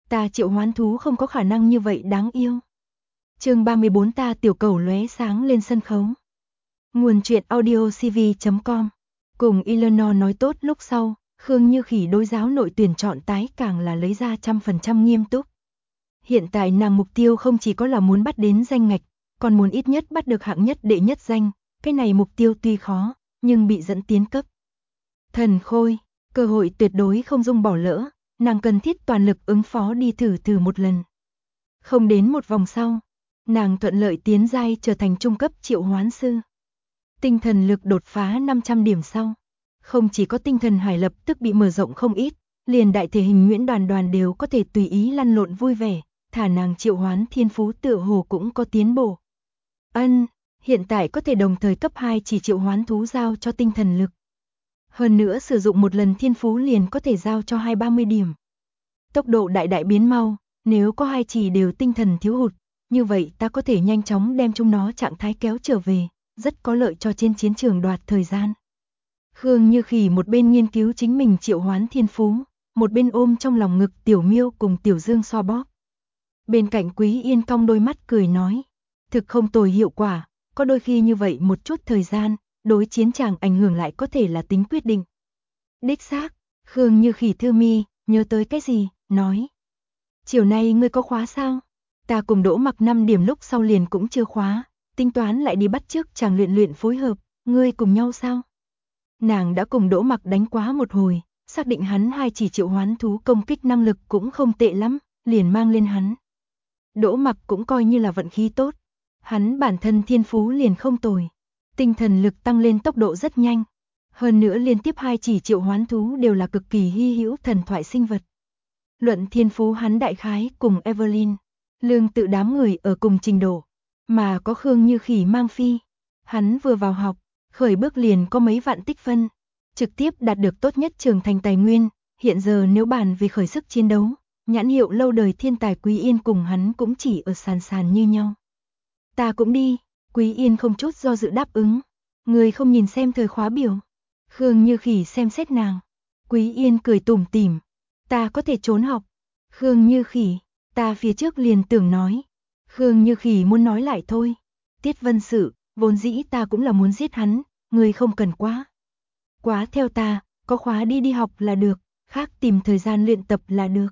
Ta triệu hoán thú không có khả năng như vậy đáng yêu. Chương 34 ta tiểu cầu lóe sáng lên sân khấu. Nguồn truyện audio cv.com. Cùng Eleanor nói tốt lúc sau, Khương Như Khỉ đối giáo nội tuyển chọn tái càng là lấy ra 100% nghiêm túc. Hiện tại nàng mục tiêu không chỉ có là muốn bắt đến danh ngạch, còn muốn ít nhất bắt được hạng nhất đệ nhất danh, cái này mục tiêu tuy khó, nhưng bị dẫn tiến cấp. Thần khôi, cơ hội tuyệt đối không dung bỏ lỡ, nàng cần thiết toàn lực ứng phó đi thử một lần. Không đến một vòng sau, nàng thuận lợi tiến giai trở thành trung cấp triệu hoán sư. Tinh thần lực đột phá 500 điểm sau, không chỉ có tinh thần hải lập tức bị mở rộng không ít, liền đại thể hình Nguyễn Đoàn Đoàn đều có thể tùy ý lăn lộn vui vẻ, thả nàng triệu hoán thiên phú tựa hồ cũng có tiến bộ. Hiện tại có thể đồng thời cấp 2 chỉ triệu hoán thú giao cho tinh thần lực. Hơn nữa sử dụng một lần thiên phú liền có thể giao cho 230 điểm. Tốc độ đại biến mau, nếu có 2 chỉ đều tinh thần thiếu hụt, như vậy ta có thể nhanh chóng đem chúng nó trạng thái kéo trở về, rất có lợi cho trên chiến trường đoạt thời gian. Khương Như Khỉ một bên nghiên cứu chính mình triệu hoán thiên phú, một bên ôm trong lòng ngực Tiểu Miêu cùng Tiểu Dương xoa bóp. Bên cạnh Quý Yên cong đôi mắt cười nói, thực không tồi hiệu quả, có đôi khi như vậy một chút thời gian, đối chiến tràng ảnh hưởng lại có thể là tính quyết định. Đích xác, Khương Như Khỉ thư mi, nhớ tới cái gì, nói. Chiều nay ngươi có khóa sao? Ta cùng Đỗ Mặc 5 điểm lúc sau liền cũng chưa khóa, tính toán lại đi bắt chước chàng luyện phối hợp, ngươi cùng nhau sao? Nàng đã cùng Đỗ Mặc đánh quá một hồi, xác định hắn 2 chỉ triệu hoán thú công kích năng lực cũng không tệ lắm, liền mang lên hắn. Đỗ Mặc cũng coi như là vận khí tốt, hắn bản thân thiên phú liền không tồi, tinh thần lực tăng lên tốc độ rất nhanh, hơn nữa liên tiếp 2 chỉ triệu hoán thú đều là cực kỳ hy hữu thần thoại sinh vật. Luận thiên phú hắn đại khái cùng Evelyn, Lương tự đám người ở cùng trình độ, mà có Khương Như Khỉ mang phi, hắn vừa vào học, khởi bước liền có mấy vạn tích phân, trực tiếp đạt được tốt nhất trường thành tài nguyên, hiện giờ nếu bàn về khởi sức chiến đấu, nhãn hiệu lâu đời thiên tài Quý Yên cùng hắn cũng chỉ ở sàn như nhau. Ta cũng đi, Quý Yên không chút do dự đáp ứng, người không nhìn xem thời khóa biểu. Khương Như Khỉ xem xét nàng, Quý Yên cười tủm tỉm, ta có thể trốn học. Khương Như Khỉ, ta phía trước liền tưởng nói. Khương Như Khỉ muốn nói lại thôi. Tiết Vân Sự, vốn dĩ ta cũng là muốn giết hắn, người không cần quá theo ta, có khóa đi học là được, khác tìm thời gian luyện tập là được.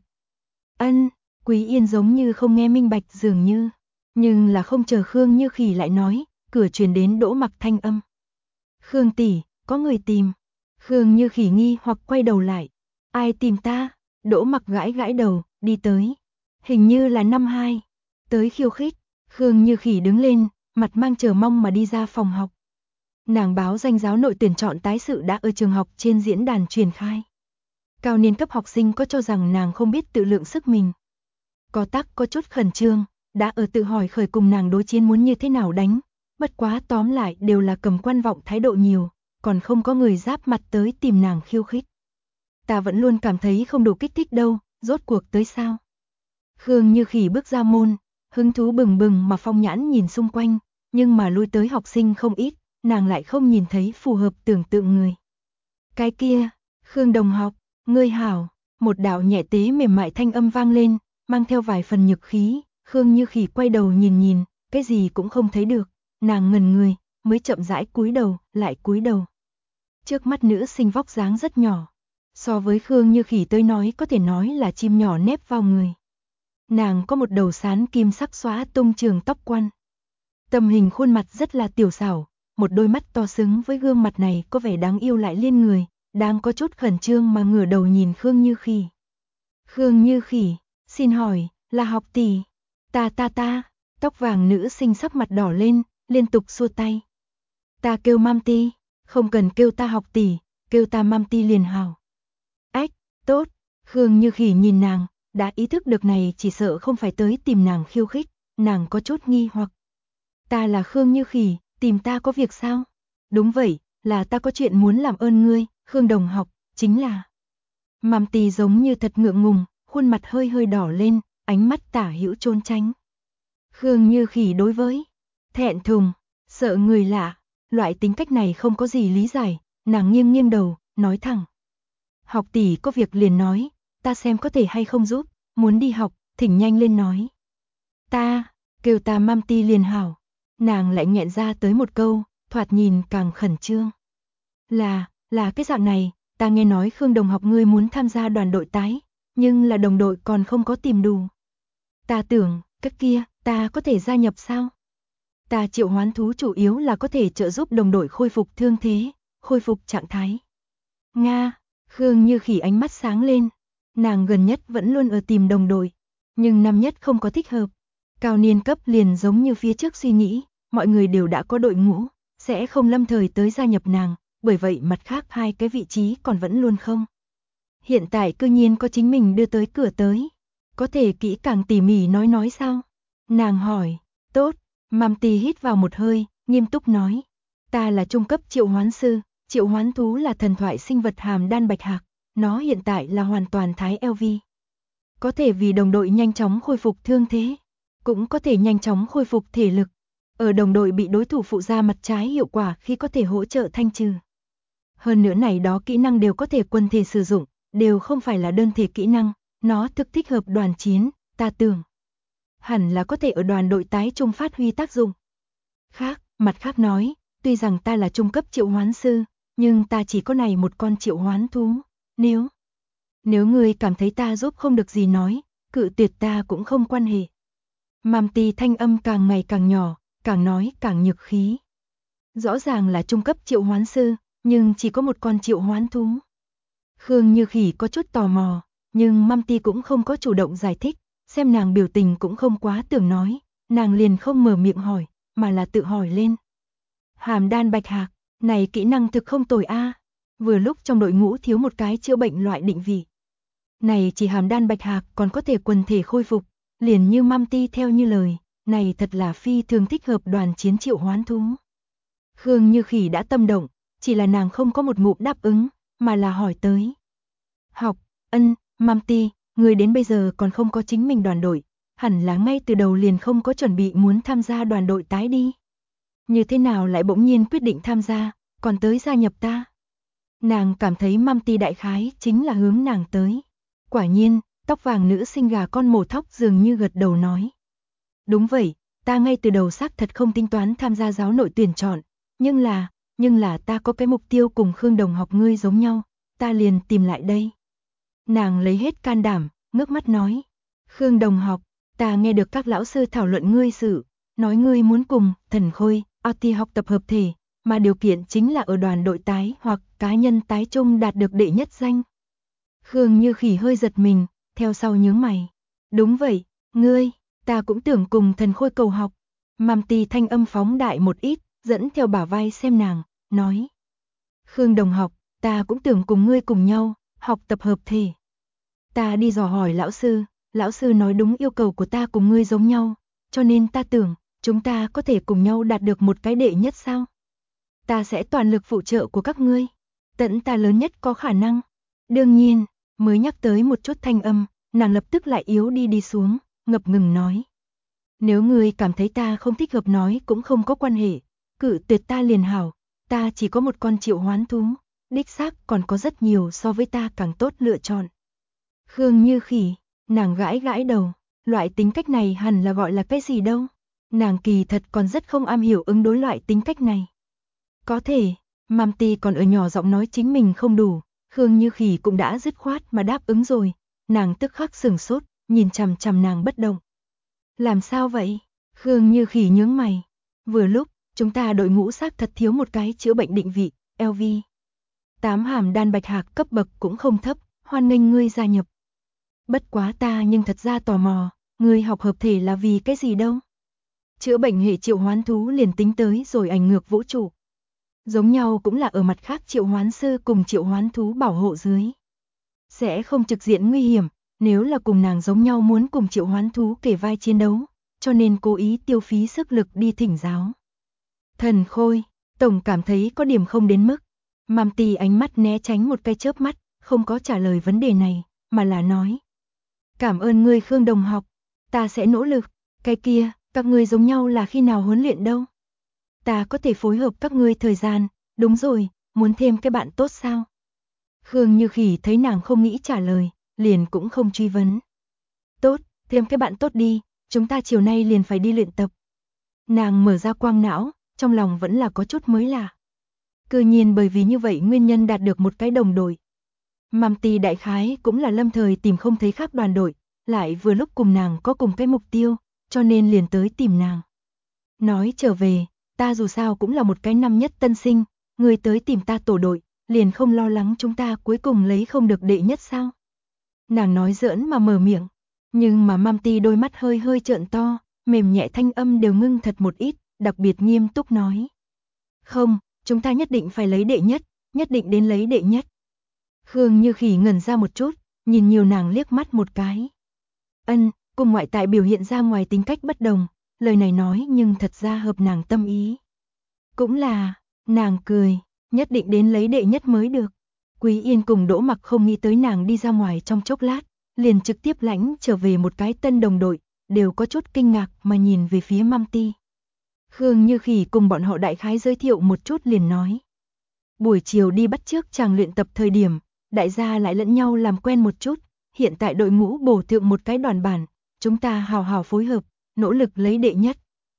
Quý Yên giống như không nghe minh bạch dường như, nhưng là không chờ Khương Như Khỉ lại nói, cửa truyền đến Đỗ Mặc thanh âm. Khương tỷ, có người tìm. Khương Như Khỉ nghi hoặc quay đầu lại. Ai tìm ta? Đỗ Mặc gãi đầu, đi tới. Hình như là năm 2. Tới khiêu khích. Khương Như Khỉ đứng lên, mặt mang chờ mong mà đi ra phòng học. Nàng báo danh giáo nội tuyển chọn tái sự đã ở trường học trên diễn đàn truyền khai. Cao niên cấp học sinh có cho rằng nàng không biết tự lượng sức mình. Có tắc có chút khẩn trương, đã ở tự hỏi khởi cùng nàng đối chiến muốn như thế nào đánh. Bất quá tóm lại đều là cầm quan vọng thái độ nhiều, còn không có người giáp mặt tới tìm nàng khiêu khích. Ta vẫn luôn cảm thấy không đủ kích thích đâu, rốt cuộc tới sao? Khương Như Khỉ bước ra môn, hứng thú bừng bừng mà phong nhãn nhìn xung quanh, nhưng mà lui tới học sinh không ít, nàng lại không nhìn thấy phù hợp tưởng tượng người. Cái kia, Khương đồng học, ngươi hảo, một đạo nhẹ tế mềm mại thanh âm vang lên, mang theo vài phần nhược khí, Khương Như Khỉ quay đầu nhìn, cái gì cũng không thấy được, nàng ngẩn người, mới chậm rãi cúi đầu, lại cúi đầu. Trước mắt nữ sinh vóc dáng rất nhỏ, so với Khương Như Khỉ tới nói có thể nói là chim nhỏ nép vào người. Nàng có một đầu sán kim sắc xóa tung trường tóc quăn. Tầm hình khuôn mặt rất là tiểu xảo, một đôi mắt to xứng với gương mặt này có vẻ đáng yêu lại liên người, đang có chút khẩn trương mà ngửa đầu nhìn Khương Như Khỉ. Khương Như Khỉ, xin hỏi, là học tỷ? Ta, tóc vàng nữ sinh sắc mặt đỏ lên, liên tục xua tay. Ta kêu Mam Ti, không cần kêu ta học tỷ, kêu ta Mam Ti liền hảo. Ách, tốt, Khương Như Khỉ nhìn nàng, đã ý thức được này chỉ sợ không phải tới tìm nàng khiêu khích, nàng có chút nghi hoặc. Ta là Khương Như Khỉ, tìm ta có việc sao? Đúng vậy, là ta có chuyện muốn làm ơn ngươi, Khương đồng học, chính là. Mam Ti giống như thật ngượng ngùng, khuôn mặt hơi đỏ lên, ánh mắt tả hữu trốn tránh. Khương Như Khỉ đối với thẹn thùng, sợ người lạ, loại tính cách này không có gì lý giải, nàng nghiêng đầu, nói thẳng. Học tỷ có việc liền nói, ta xem có thể hay không giúp, muốn đi học, thỉnh nhanh lên nói. Ta, kêu ta Mamti liền hảo. Nàng lại nghẹn ra tới một câu, thoạt nhìn càng khẩn trương. Là cái dạng này, ta nghe nói Khương đồng học ngươi muốn tham gia đoàn đội tái, nhưng là đồng đội còn không có tìm đủ. Ta tưởng, cái kia, ta có thể gia nhập sao? Ta triệu hoán thú chủ yếu là có thể trợ giúp đồng đội khôi phục thương thế, khôi phục trạng thái. Nga, Khương Như Khỉ ánh mắt sáng lên. Nàng gần nhất vẫn luôn ở tìm đồng đội, nhưng năm nhất không có thích hợp. Cao niên cấp liền giống như phía trước suy nghĩ, mọi người đều đã có đội ngũ, sẽ không lâm thời tới gia nhập nàng, bởi vậy mặt khác hai cái vị trí còn vẫn luôn không. Hiện tại cư nhiên có chính mình đưa tới cửa tới. Có thể kỹ càng tỉ mỉ nói sao? Nàng hỏi, tốt, Mamti hít vào một hơi, nghiêm túc nói. Ta là trung cấp triệu hoán sư, triệu hoán thú là thần thoại sinh vật hàm đan bạch hạc, nó hiện tại là hoàn toàn thái LV. Có thể vì đồng đội nhanh chóng khôi phục thương thế, cũng có thể nhanh chóng khôi phục thể lực. Ở đồng đội bị đối thủ phụ ra mặt trái hiệu quả khi có thể hỗ trợ thanh trừ. Hơn nữa này đó kỹ năng đều có thể quân thể sử dụng, đều không phải là đơn thể kỹ năng, nó thực thích hợp đoàn chiến, ta tưởng. Hẳn là có thể ở đoàn đội tái trung phát huy tác dụng. Mặt khác nói, tuy rằng ta là trung cấp triệu hoán sư, nhưng ta chỉ có này một con triệu hoán thú. Nếu người cảm thấy ta giúp không được gì nói, cự tuyệt ta cũng không quan hệ. Mamti thanh âm càng ngày càng nhỏ, càng nói càng nhược khí. Rõ ràng là trung cấp triệu hoán sư, nhưng chỉ có một con triệu hoán thú. Khương Như Khỉ có chút tò mò, nhưng Mamti cũng không có chủ động giải thích, xem nàng biểu tình cũng không quá tưởng nói, nàng liền không mở miệng hỏi, mà là tự hỏi lên. Hàm đan bạch hạc, này kỹ năng thực không tồi a. Vừa lúc trong đội ngũ thiếu một cái chữa bệnh loại định vị. Này chỉ hàm đan bạch hạc còn có thể quần thể khôi phục, liền như Mamti theo như lời, này thật là phi thường thích hợp đoàn chiến triệu hoán thú. Khương Như Khỉ đã tâm động, chỉ là nàng không có một ngụm đáp ứng, mà là hỏi tới. Học, Mamti, người đến bây giờ còn không có chính mình đoàn đội, hẳn là ngay từ đầu liền không có chuẩn bị muốn tham gia đoàn đội tái đi. Như thế nào lại bỗng nhiên quyết định tham gia, còn tới gia nhập ta? Nàng cảm thấy Mamti đại khái chính là hướng nàng tới. Quả nhiên, tóc vàng nữ sinh gà con mổ thóc dường như gật đầu nói. Đúng vậy, ta ngay từ đầu xác thật không tính toán tham gia giáo nội tuyển chọn, nhưng là ta có cái mục tiêu cùng Khương đồng học ngươi giống nhau, ta liền tìm lại đây. Nàng lấy hết can đảm, ngước mắt nói. Khương đồng học, ta nghe được các lão sư thảo luận ngươi sự, nói ngươi muốn cùng Thần Khôi, Oti học tập hợp thể, mà điều kiện chính là ở đoàn đội tái hoặc cá nhân tái chung đạt được đệ nhất danh. Khương Như Khỉ hơi giật mình, theo sau nhướng mày. Đúng vậy, ta cũng tưởng cùng Thần Khôi cầu học. Mamti thanh âm phóng đại một ít, dẫn theo bả vai xem nàng, nói. Khương đồng học, ta cũng tưởng cùng ngươi cùng nhau, học tập hợp thể. Ta đi dò hỏi lão sư nói đúng yêu cầu của ta cùng ngươi giống nhau, cho nên ta tưởng, chúng ta có thể cùng nhau đạt được một cái đệ nhất sao? Ta sẽ toàn lực phụ trợ của các ngươi, tận ta lớn nhất có khả năng. Đương nhiên, mới nhắc tới một chút thanh âm, nàng lập tức lại yếu đi xuống, ngập ngừng nói. Nếu ngươi cảm thấy ta không thích hợp nói cũng không có quan hệ, cự tuyệt ta liền hảo, ta chỉ có một con triệu hoán thú, đích xác còn có rất nhiều so với ta càng tốt lựa chọn. Khương Như Khỉ, nàng gãi đầu, loại tính cách này hẳn là gọi là cái gì đâu, nàng kỳ thật còn rất không am hiểu ứng đối loại tính cách này. Có thể, Mamti còn ở nhỏ giọng nói chính mình không đủ, Khương Như Khỉ cũng đã dứt khoát mà đáp ứng rồi, nàng tức khắc sửng sốt, nhìn chằm chằm nàng bất động. Làm sao vậy? Khương Như Khỉ nhướng mày. Vừa lúc, chúng ta đội ngũ xác thật thiếu một cái chữa bệnh định vị, LV. 8 hàm đan bạch hạc cấp bậc cũng không thấp, hoan nghênh ngươi gia nhập. Bất quá ta nhưng thật ra tò mò, ngươi học hợp thể là vì cái gì đâu? Chữa bệnh hệ triệu hoán thú liền tính tới rồi ảnh ngược vũ trụ. Giống nhau cũng là ở mặt khác triệu hoán sư cùng triệu hoán thú bảo hộ dưới. Sẽ không trực diện nguy hiểm, nếu là cùng nàng giống nhau muốn cùng triệu hoán thú kể vai chiến đấu, cho nên cố ý tiêu phí sức lực đi thỉnh giáo. Thần Khôi, tổng cảm thấy có điểm không đến mức. Mamti ánh mắt né tránh một cái chớp mắt, không có trả lời vấn đề này, mà là nói. Cảm ơn ngươi Khương đồng học, ta sẽ nỗ lực, cái kia, các ngươi giống nhau là khi nào huấn luyện đâu? Ta có thể phối hợp các ngươi thời gian, đúng rồi, muốn thêm cái bạn tốt sao? Khương Như Khỉ thấy nàng không nghĩ trả lời, liền cũng không truy vấn. tìm cái bạn tốt đi, chúng ta chiều nay liền phải đi luyện tập. Nàng mở ra quang não, trong lòng vẫn là có chút mới lạ. Cứ nhiên bởi vì như vậy nguyên nhân đạt được một cái đồng đội. Mamti đại khái cũng là lâm thời tìm không thấy khác đoàn đội, lại vừa lúc cùng nàng có cùng cái mục tiêu, cho nên liền tới tìm nàng. Nói trở về, ta dù sao cũng là một cái năm nhất tân sinh, người tới tìm ta tổ đội, liền không lo lắng chúng ta cuối cùng lấy không được đệ nhất sao? Nàng nói giỡn mà mở miệng, nhưng mà Mamti đôi mắt hơi hơi trợn to, mềm nhẹ thanh âm đều ngưng thật một ít, đặc biệt nghiêm túc nói. Không, chúng ta nhất định phải lấy đệ nhất, nhất định đến lấy đệ nhất. Khương Như Khỉ ngẩn ra một chút, nhìn nhiều nàng liếc mắt một cái. Cùng ngoại tại biểu hiện ra ngoài tính cách bất đồng, lời này nói nhưng thật ra hợp nàng tâm ý. Cũng là, nàng cười, nhất định đến lấy đệ nhất mới được. Quý Yên cùng Đỗ Mặc không nghĩ tới nàng đi ra ngoài trong chốc lát, liền trực tiếp lãnh trở về một cái tân đồng đội, đều có chút kinh ngạc mà nhìn về phía Mamti. Khương Như Khỉ cùng bọn họ đại khái giới thiệu một chút liền nói. Buổi chiều đi bắt chước chàng luyện tập thời điểm, đại gia lại lẫn nhau làm quen một chút, hiện tại đội ngũ bổ thượng một cái đoàn bản, chúng ta hào hào phối hợp, nỗ lực lấy đệ nhất.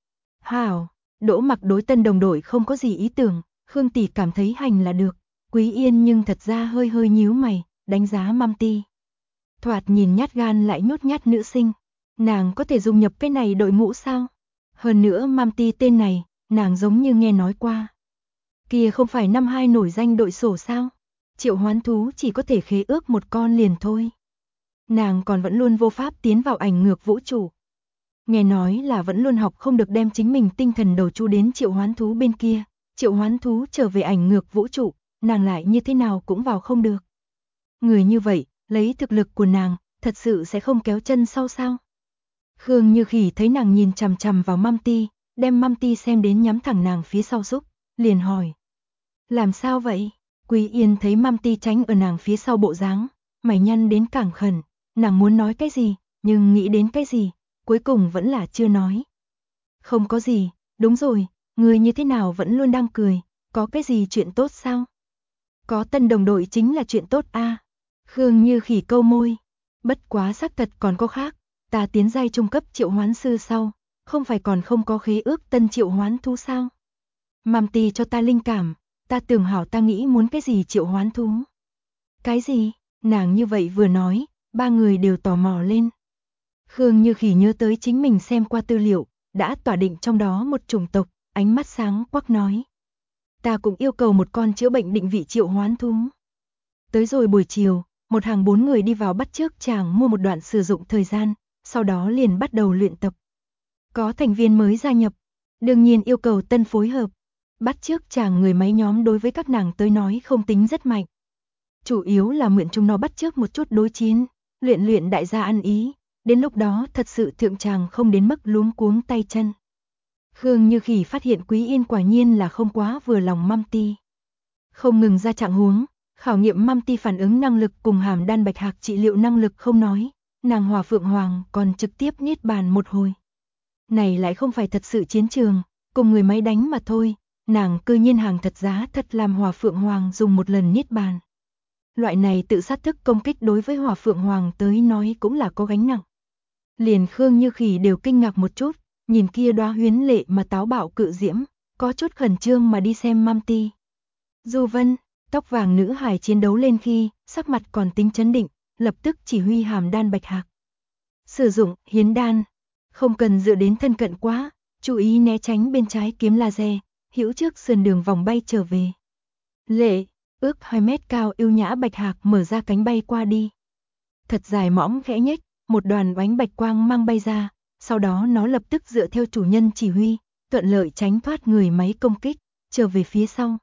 Hào, Đỗ Mặc đối tân đồng đội không có gì ý tưởng, Khương tỷ cảm thấy hành là được, Quý Yên nhưng thật ra hơi hơi nhíu mày, đánh giá Mamti. Thoạt nhìn nhát gan lại nhút nhát nữ sinh, nàng có thể dung nhập cái này đội ngũ sao? Hơn nữa Mamti tên này, nàng giống như nghe nói qua. Kia không phải năm 2 nổi danh đội sổ sao? Triệu hoán thú chỉ có thể khế ước một con liền thôi. Nàng còn vẫn luôn vô pháp tiến vào ảnh ngược vũ trụ. Nghe nói là vẫn luôn học không được đem chính mình tinh thần đầu chu đến triệu hoán thú bên kia. Triệu hoán thú trở về ảnh ngược vũ trụ, nàng lại như thế nào cũng vào không được. Người như vậy, lấy thực lực của nàng, thật sự sẽ không kéo chân sau sao? Khương Như Khỉ thấy nàng nhìn chằm chằm vào Mamti, đem Mamti xem đến nhắm thẳng nàng phía sau xúc, liền hỏi. Làm sao vậy? Quý Yên thấy Mamti tránh ở nàng phía sau bộ dáng, mày nhăn đến càng khẩn, nàng muốn nói cái gì, nhưng nghĩ đến cái gì, cuối cùng vẫn là chưa nói. Không có gì, đúng rồi, người như thế nào vẫn luôn đang cười, có cái gì chuyện tốt sao? Có tân đồng đội chính là chuyện tốt a. Khương Như Khỉ câu môi, bất quá xác thật còn có khác, ta tiến giai trung cấp triệu hoán sư sau, không phải còn không có khế ước tân triệu hoán thú sao? Mamti cho ta linh cảm, ta tưởng hảo ta nghĩ muốn cái gì triệu hoán thú. Cái gì? Nàng như vậy vừa nói, ba người đều tò mò lên. Khương Như Khỉ nhớ tới chính mình xem qua tư liệu, đã tỏa định trong đó một chủng tộc, ánh mắt sáng quắc nói. Ta cũng yêu cầu một con chữa bệnh định vị triệu hoán thú. Tới rồi buổi chiều, một hàng 4 người đi vào bắt chước chàng mua một đoạn sử dụng thời gian, sau đó liền bắt đầu luyện tập. Có thành viên mới gia nhập, đương nhiên yêu cầu tân phối hợp. Bắt chước chàng người máy nhóm đối với các nàng tới nói không tính rất mạnh. Chủ yếu là mượn chúng nó bắt chước một chút đối chiến, luyện đại gia ăn ý, đến lúc đó thật sự thượng tràng không đến mức luống cuống tay chân. Khương Như Khỉ phát hiện Quý Yên quả nhiên là không quá vừa lòng Mamti. Không ngừng ra trạng huống, khảo nghiệm Mamti phản ứng năng lực cùng hàm đan bạch hạc trị liệu năng lực không nói, nàng Hỏa Phượng Hoàng còn trực tiếp niết bàn một hồi. Này lại không phải thật sự chiến trường, cùng người máy đánh mà thôi, nàng cư nhiên hàng thật giá thật làm Hỏa Phượng Hoàng dùng một lần niết bàn. Loại này tự sát thức công kích đối với Hỏa Phượng Hoàng tới nói cũng là có gánh nặng. Liền Khương Như Khỉ đều kinh ngạc một chút, nhìn kia đóa huyến lệ mà táo bạo cự diễm, có chút khẩn trương mà đi xem Mamti. Du Vân, tóc vàng nữ hài chiến đấu lên khi, sắc mặt còn tính chấn định, lập tức chỉ huy hàm đan bạch hạc. Sử dụng hiến đan, không cần dựa đến thân cận quá, chú ý né tránh bên trái kiếm laser, hữu trước sườn đường vòng bay trở về. Lệ, ước 2 mét cao yêu nhã bạch hạc mở ra cánh bay qua đi. Thật dài mõm khẽ nhếch, một đoàn oánh bạch quang mang bay ra, sau đó nó lập tức dựa theo chủ nhân chỉ huy, thuận lợi tránh thoát người máy công kích, trở về phía sau.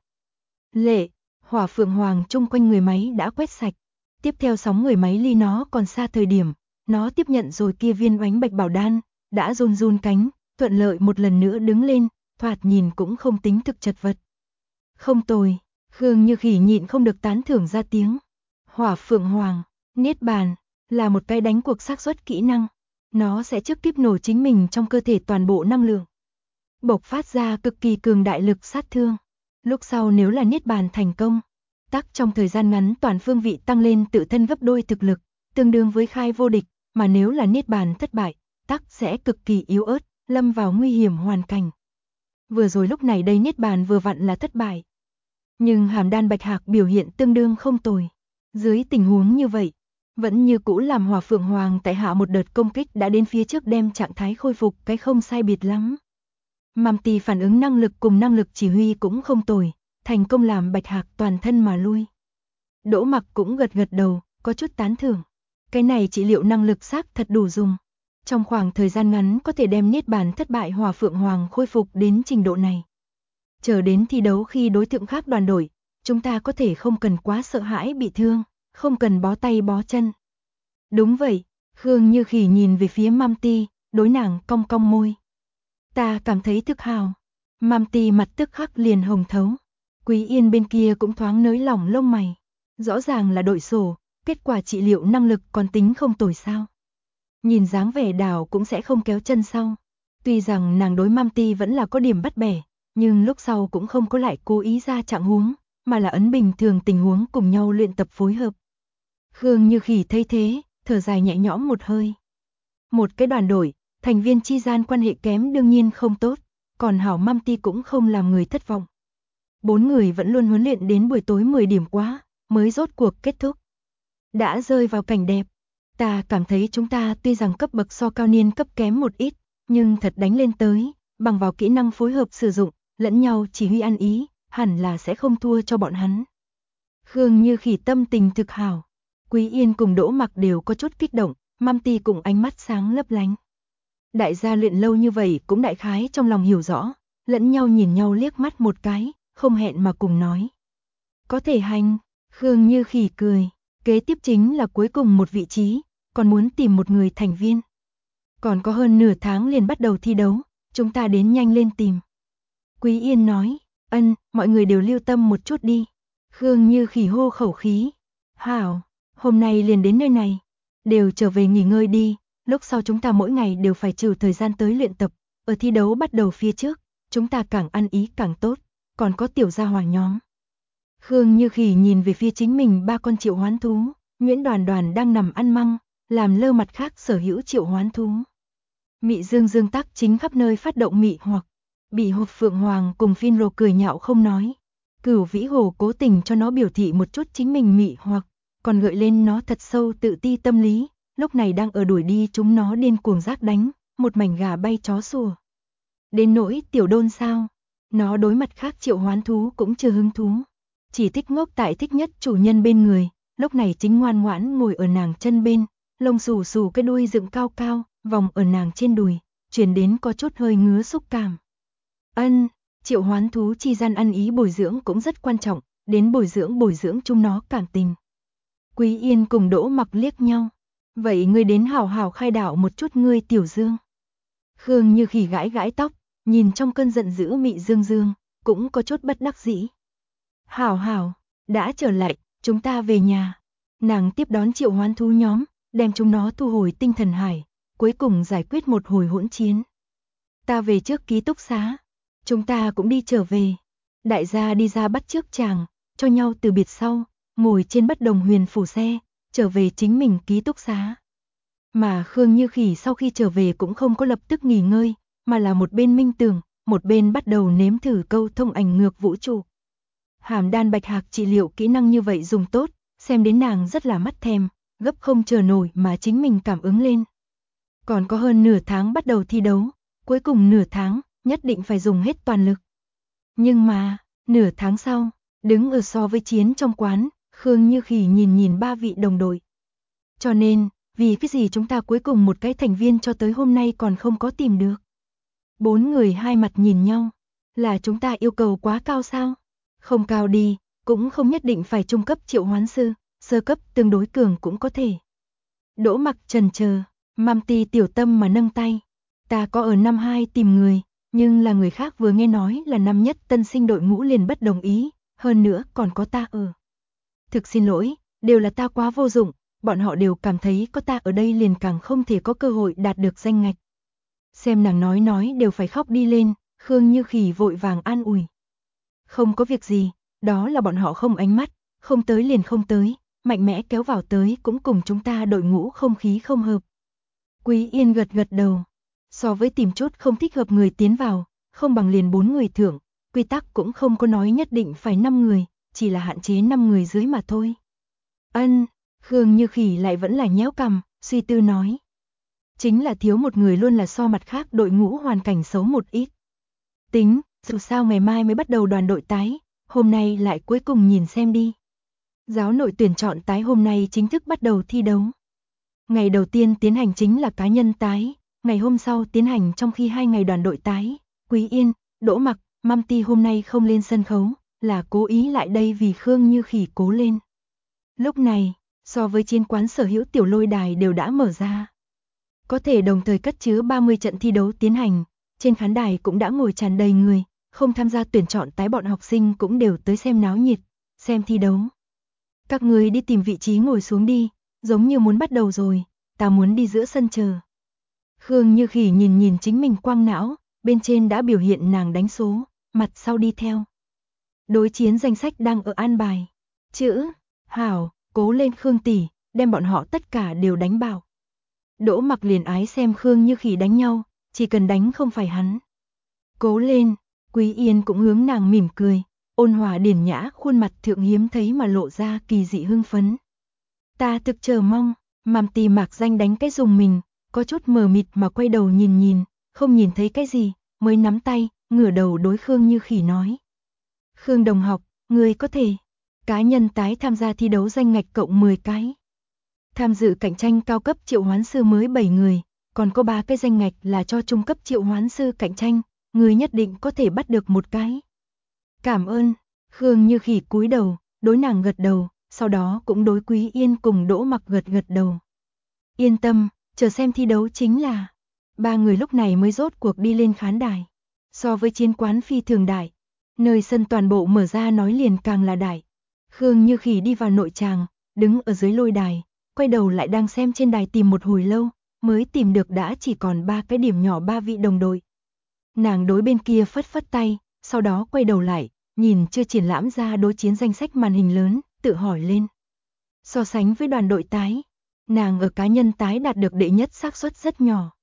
Lệ, Hỏa Phượng Hoàng chung quanh người máy đã quét sạch, tiếp theo sóng người máy ly nó còn xa thời điểm, nó tiếp nhận rồi kia viên oánh bạch bảo đan, đã run run cánh, thuận lợi một lần nữa đứng lên, thoạt nhìn cũng không tính thực chật vật. Không tồi, Khương Như Khỉ nhịn không được tán thưởng ra tiếng. Hỏa Phượng Hoàng, niết bàn, là một cái đánh cuộc xác suất kỹ năng. Nó sẽ trước kíp nổ chính mình trong cơ thể toàn bộ năng lượng, bộc phát ra cực kỳ cường đại lực sát thương. Lúc sau nếu là niết bàn thành công, tắc trong thời gian ngắn toàn phương vị tăng lên tự thân gấp đôi thực lực, tương đương với khai vô địch, mà nếu là niết bàn thất bại, tắc sẽ cực kỳ yếu ớt, lâm vào nguy hiểm hoàn cảnh. Vừa rồi lúc này đây niết bàn vừa vặn là thất bại. Nhưng Hàm Đan Bạch Hạc biểu hiện tương đương không tồi. Dưới tình huống như vậy, vẫn như cũ làm Hỏa Phượng Hoàng tại hạ một đợt công kích đã đến phía trước đem trạng thái khôi phục cái không sai biệt lắm. Mam Tì phản ứng năng lực cùng năng lực chỉ huy cũng không tồi, thành công làm Bạch Hạc toàn thân mà lui. Đỗ Mặc cũng gật gật đầu, có chút tán thưởng. Cái này trị liệu năng lực xác thật đủ dùng. Trong khoảng thời gian ngắn có thể đem niết bàn thất bại Hỏa Phượng Hoàng khôi phục đến trình độ này. Chờ đến thi đấu khi đối tượng khác đoàn đội, chúng ta có thể không cần quá sợ hãi bị thương, không cần bó tay bó chân. Đúng vậy, Khương Như Khỉ nhìn về phía Mam Ti, đối nàng cong cong môi. Ta cảm thấy thực hào. Mam Ti mặt tức khắc liền hồng thấu. Quý Yên bên kia cũng thoáng nới lỏng lông mày. Rõ ràng là đội sổ, kết quả trị liệu năng lực còn tính không tồi sao. Nhìn dáng vẻ Đào cũng sẽ không kéo chân sau. Tuy rằng nàng đối Mam Ti vẫn là có điểm bắt bẻ, nhưng lúc sau cũng không có lại cố ý ra trạng huống, mà là ấn bình thường tình huống cùng nhau luyện tập phối hợp. Khương Như Khỉ thấy thế, thở dài nhẹ nhõm một hơi. Một cái đoàn đội, thành viên chi gian quan hệ kém đương nhiên không tốt, còn hảo Mam Ti cũng không làm người thất vọng. 4 người vẫn luôn huấn luyện đến buổi tối 10 điểm quá, mới rốt cuộc kết thúc. Đã rơi vào cảnh đẹp. Ta cảm thấy chúng ta tuy rằng cấp bậc so cao niên cấp kém một ít, nhưng thật đánh lên tới, bằng vào kỹ năng phối hợp sử dụng, lẫn nhau chỉ huy ăn ý, hẳn là sẽ không thua cho bọn hắn. Khương Như Khỉ tâm tình thực hảo. Quý Yên cùng Đỗ Mặc đều có chút kích động, Mam Ti cùng ánh mắt sáng lấp lánh. Đại gia luyện lâu như vậy cũng đại khái trong lòng hiểu rõ, lẫn nhau nhìn nhau liếc mắt một cái, không hẹn mà cùng nói. Có thể hành, Khương Như Khỉ cười, kế tiếp chính là cuối cùng một vị trí, còn muốn tìm một người thành viên. Còn có hơn nửa tháng liền bắt đầu thi đấu, chúng ta đến nhanh lên tìm. Quý Yên nói, mọi người đều lưu tâm một chút đi. Khương Như Khỉ hô khẩu khí. Hảo, hôm nay liền đến nơi này. Đều trở về nghỉ ngơi đi, lúc sau chúng ta mỗi ngày đều phải trừ thời gian tới luyện tập. Ở thi đấu bắt đầu phía trước, chúng ta càng ăn ý càng tốt, còn có tiểu gia hỏa nhóm. Khương Như Khỉ nhìn về phía chính mình 3 con triệu hoán thú, Nguyễn Đoàn Đoàn đang nằm ăn măng, làm lơ mặt khác sở hữu triệu hoán thú. Mị Dương Dương tắc chính khắp nơi phát động mị hoặc, bị Hộp Phượng Hoàng cùng Phin Rồ cười nhạo không nói. Cửu Vĩ Hồ cố tình cho nó biểu thị một chút chính mình mị hoặc, còn gợi lên nó thật sâu tự ti tâm lý, lúc này đang ở đuổi đi chúng nó điên cuồng rác đánh, một mảnh gà bay chó sủa. Đến nỗi Tiểu Đôn sao, nó đối mặt khác triệu hoán thú cũng chưa hứng thú, chỉ thích ngốc tại thích nhất chủ nhân bên người, lúc này chính ngoan ngoãn ngồi ở nàng chân bên, lông xù xù cái đuôi dựng cao cao, vòng ở nàng trên đùi, truyền đến có chút hơi ngứa xúc cảm. Triệu hoán thú chi gian ăn ý bồi dưỡng cũng rất quan trọng, đến bồi dưỡng chúng nó cảm tình. Quý Yên cùng Đỗ Mặc liếc nhau. Vậy ngươi đến hảo hảo khai đạo một chút ngươi Tiểu Dương. Khương Như Khỉ gãi gãi tóc, nhìn trong cơn giận dữ Mị Dương Dương, cũng có chút bất đắc dĩ. Hảo, đã trở lại, chúng ta về nhà. Nàng tiếp đón triệu hoán thú nhóm, đem chúng nó thu hồi tinh thần hải, cuối cùng giải quyết một hồi hỗn chiến. Ta về trước ký túc xá. Chúng ta cũng đi trở về. Đại gia đi ra bắt trước chàng, cho nhau từ biệt sau, ngồi trên bất đồng huyền phủ xe, trở về chính mình ký túc xá. Mà Khương Như Khỉ sau khi trở về cũng không có lập tức nghỉ ngơi, mà là một bên minh tưởng, một bên bắt đầu nếm thử câu thông ảnh ngược vũ trụ. Hàm Đan Bạch Hạc trị liệu kỹ năng như vậy dùng tốt, xem đến nàng rất là mắt thèm, gấp không chờ nổi mà chính mình cảm ứng lên. Còn có hơn nửa tháng bắt đầu thi đấu, cuối cùng nửa tháng, nhất định phải dùng hết toàn lực. Nhưng mà, nửa tháng sau, đứng ở so với chiến trong quán, Khương Như Khỉ nhìn 3 vị đồng đội. Cho nên, vì cái gì chúng ta cuối cùng một cái thành viên cho tới hôm nay còn không có tìm được? 4 người hai mặt nhìn nhau, là chúng ta yêu cầu quá cao sao? Không cao đi, cũng không nhất định phải trung cấp triệu hoán sư, sơ cấp tương đối cường cũng có thể. Đỗ Mặc chần chờ, Mam Ti tiểu tâm mà nâng tay. Ta có ở năm 2 tìm người, nhưng là người khác vừa nghe nói là năm nhất tân sinh đội ngũ liền bất đồng ý, hơn nữa còn có ta ở. Thực xin lỗi, đều là ta quá vô dụng, bọn họ đều cảm thấy có ta ở đây liền càng không thể có cơ hội đạt được danh ngạch. Xem nàng nói đều phải khóc đi lên, Khương Như Khỉ vội vàng an ủi. Không có việc gì, đó là bọn họ không ánh mắt, không tới liền không tới, mạnh mẽ kéo vào tới cũng cùng chúng ta đội ngũ không khí không hợp, Quý Yên gật gật đầu. So với tìm chút không thích hợp người tiến vào, không bằng liền 4 người thưởng, quy tắc cũng không có nói nhất định phải 5 người, chỉ là hạn chế 5 người dưới mà thôi. Ân, Khương Như Khỉ lại vẫn là nhéo cằm, suy tư nói. Chính là thiếu một người luôn là so mặt khác đội ngũ hoàn cảnh xấu một ít. Tính, dù sao ngày mai mới bắt đầu đoàn đội tái, hôm nay lại cuối cùng nhìn xem đi. Giáo nội tuyển chọn tái hôm nay chính thức bắt đầu thi đấu. Ngày đầu tiên tiến hành chính là cá nhân tái, ngày hôm sau tiến hành trong khi 2 ngày đoàn đội tái. Quý Yên, Đỗ Mặc, Măm Ti hôm nay không lên sân khấu, là cố ý lại đây vì Khương Như Khỉ cố lên. Lúc này, so với chiến quán sở hữu tiểu lôi đài đều đã mở ra. Có thể đồng thời cất chứa 30 trận thi đấu tiến hành, trên khán đài cũng đã ngồi tràn đầy người, không tham gia tuyển chọn tái bọn học sinh cũng đều tới xem náo nhiệt, xem thi đấu. Các người đi tìm vị trí ngồi xuống đi, giống như muốn bắt đầu rồi, ta muốn đi giữa sân chờ. Khương Như Khỉ nhìn nhìn chính mình quang não, bên trên đã biểu hiện nàng đánh số, mặt sau đi theo. Đối chiến danh sách đang ở an bài. Chữ, hảo, cố lên Khương tỷ, đem bọn họ tất cả đều đánh bảo. Đỗ Mặc liền ái xem Khương Như Khỉ đánh nhau, chỉ cần đánh không phải hắn. Cố lên, Quý Yên cũng hướng nàng mỉm cười, ôn hòa điển nhã khuôn mặt thượng hiếm thấy mà lộ ra kỳ dị hưng phấn. Ta thực chờ mong, Măm Ti Mạc Danh đánh cái dùng mình, có chút mờ mịt mà quay đầu nhìn nhìn, không nhìn thấy cái gì, mới nắm tay, ngửa đầu đối Khương Như Khỉ nói. Khương đồng học, người có thể cá nhân tái tham gia thi đấu danh ngạch cộng 10 cái. Tham dự cạnh tranh cao cấp triệu hoán sư mới 7 người, còn có 3 cái danh ngạch là cho trung cấp triệu hoán sư cạnh tranh, người nhất định có thể bắt được một cái. Cảm ơn, Khương Như Khỉ cúi đầu, đối nàng gật đầu, sau đó cũng đối Quý Yên cùng Đỗ Mặc gật gật đầu. Yên tâm, chờ xem thi đấu chính là. 3 người lúc này mới rốt cuộc đi lên khán đài. So với chiến quán phi thường đại, nơi sân toàn bộ mở ra nói liền càng là đại. Khương Như Khỉ đi vào nội tràng, đứng ở dưới lôi đài, quay đầu lại đang xem trên đài tìm một hồi lâu, mới tìm được đã chỉ còn 3 cái điểm nhỏ 3 vị đồng đội. Nàng đối bên kia phất phất tay, sau đó quay đầu lại, nhìn chưa triển lãm ra đối chiến danh sách màn hình lớn, tự hỏi lên. So sánh với đoàn đội tái, nàng ở cá nhân tái đạt được đệ nhất xác suất rất nhỏ.